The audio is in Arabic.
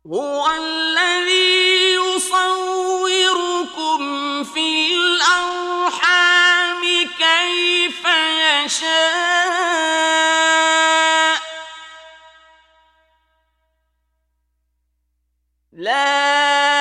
هو الذي يصوركم في الأرحام كيف يشاء لا